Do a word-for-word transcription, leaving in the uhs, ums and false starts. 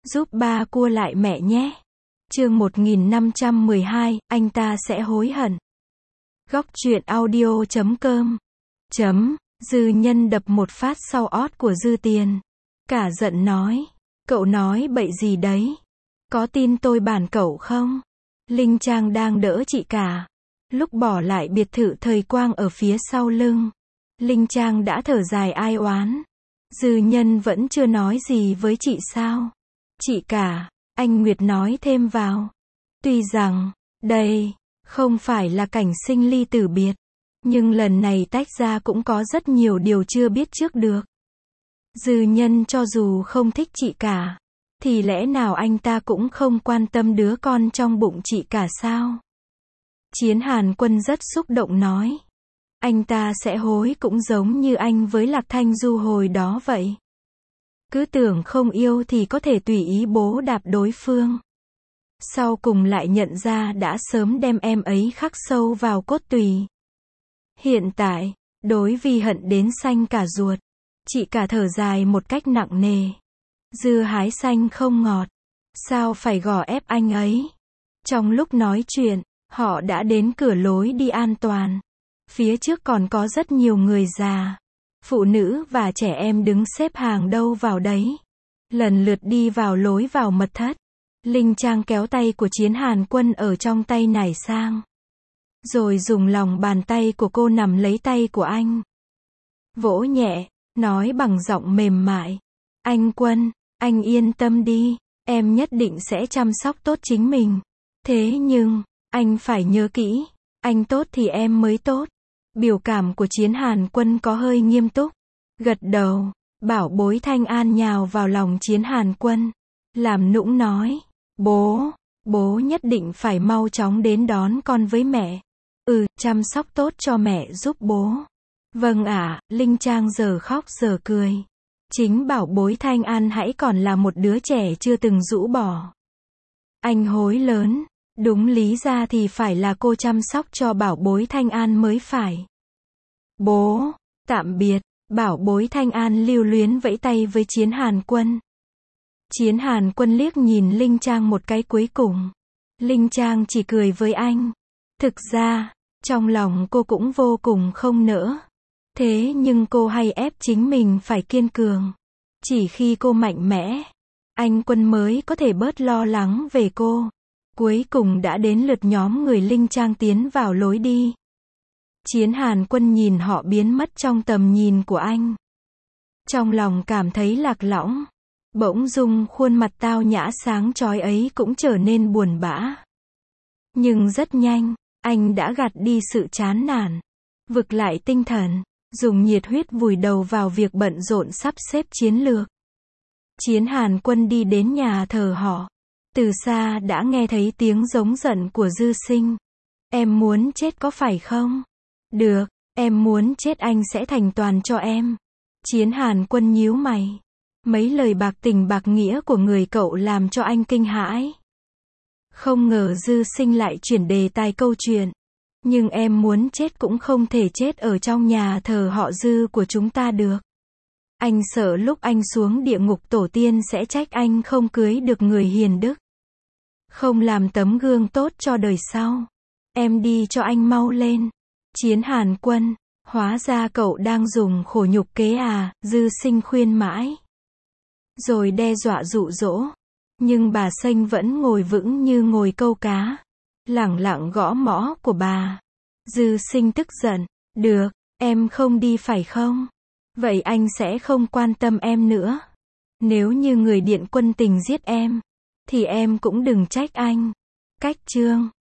Giúp ba cua lại mẹ nhé. Chương một nghìn năm trăm mười hai, anh ta sẽ hối hận. Góc truyện audio chấm com. Chấm, Dư Nhân đập một phát sau ót của Dư Tiền. Cả giận nói, cậu nói bậy gì đấy? Có tin tôi bàn cậu không? Linh Trang đang đỡ chị cả. Lúc bỏ lại biệt thự thời quang ở phía sau lưng, Linh Trang đã thở dài ai oán. Dư Nhân vẫn chưa nói gì với chị sao? Chị cả, anh Nguyệt nói thêm vào. Tuy rằng, đây, không phải là cảnh sinh ly tử biệt, nhưng lần này tách ra cũng có rất nhiều điều chưa biết trước được. Dư Nhân cho dù không thích chị cả, thì lẽ nào anh ta cũng không quan tâm đứa con trong bụng chị cả sao? Chiến Hàn Quân rất xúc động nói. Anh ta sẽ hối cũng giống như anh với Lạc Thanh Du hồi đó vậy. Cứ tưởng không yêu thì có thể tùy ý bố đạp đối phương. Sau cùng lại nhận ra đã sớm đem em ấy khắc sâu vào cốt tùy. Hiện tại, đối vì hận đến xanh cả ruột, chị cả thở dài một cách nặng nề. Dưa hái xanh không ngọt, sao phải gò ép anh ấy? Trong lúc nói chuyện, họ đã đến cửa lối đi an toàn. Phía trước còn có rất nhiều người già, phụ nữ và trẻ em đứng xếp hàng đâu vào đấy, lần lượt đi vào lối vào mật thất. Linh Trang kéo tay của Chiến Hàn Quân ở trong tay nải sang, rồi dùng lòng bàn tay của cô nắm lấy tay của anh, vỗ nhẹ, nói bằng giọng mềm mại. Anh Quân, anh yên tâm đi, em nhất định sẽ chăm sóc tốt chính mình. Thế nhưng, anh phải nhớ kỹ, anh tốt thì em mới tốt. Biểu cảm của Chiến Hàn Quân có hơi nghiêm túc. Gật đầu, bảo bối Thanh An nhào vào lòng Chiến Hàn Quân, làm nũng nói. Bố, bố nhất định phải mau chóng đến đón con với mẹ. Ừ, chăm sóc tốt cho mẹ giúp bố. Vâng ạ, Linh Trang giờ khóc giờ cười. Chính bảo bối Thanh An hãy còn là một đứa trẻ chưa từng rũ bỏ. Anh hối lớn, đúng lý ra thì phải là cô chăm sóc cho bảo bối Thanh An mới phải. Bố, tạm biệt, bảo bối Thanh An lưu luyến vẫy tay với Chiến Hàn Quân. Chiến Hàn Quân liếc nhìn Linh Trang một cái cuối cùng. Linh Trang chỉ cười với anh. Thực ra, trong lòng cô cũng vô cùng không nỡ. Thế nhưng cô hay ép chính mình phải kiên cường. Chỉ khi cô mạnh mẽ, anh Quân mới có thể bớt lo lắng về cô. Cuối cùng đã đến lượt nhóm người Linh Trang tiến vào lối đi. Chiến Hàn Quân nhìn họ biến mất trong tầm nhìn của anh. Trong lòng cảm thấy lạc lõng. Bỗng dưng khuôn mặt tao nhã sáng chói ấy cũng trở nên buồn bã. Nhưng rất nhanh, anh đã gạt đi sự chán nản, vực lại tinh thần, dùng nhiệt huyết vùi đầu vào việc bận rộn sắp xếp chiến lược. Chiến Hàn Quân đi đến nhà thờ họ. Từ xa đã nghe thấy tiếng giống giận của Dư Sinh. Em muốn chết có phải không? Được, em muốn chết anh sẽ thành toàn cho em. Chiến Hàn Quân nhíu mày. Mấy lời bạc tình bạc nghĩa của người cậu làm cho anh kinh hãi. Không ngờ Dư Sinh lại chuyển đề tài câu chuyện. Nhưng em muốn chết cũng không thể chết ở trong nhà thờ họ Dư của chúng ta được. Anh sợ lúc anh xuống địa ngục tổ tiên sẽ trách anh không cưới được người hiền đức, không làm tấm gương tốt cho đời sau. Em đi cho anh mau lên. Chiến Hàn Quân, hóa ra cậu đang dùng khổ nhục kế à? Dư Sinh khuyên mãi, rồi đe dọa dụ dỗ. Nhưng bà Sênh vẫn ngồi vững như ngồi câu cá, lẳng lặng gõ mõ của bà. Dư Sinh tức giận. Được, em không đi phải không? Vậy anh sẽ không quan tâm em nữa. Nếu như người Điện Quân Tình giết em, thì em cũng đừng trách anh. Cách chương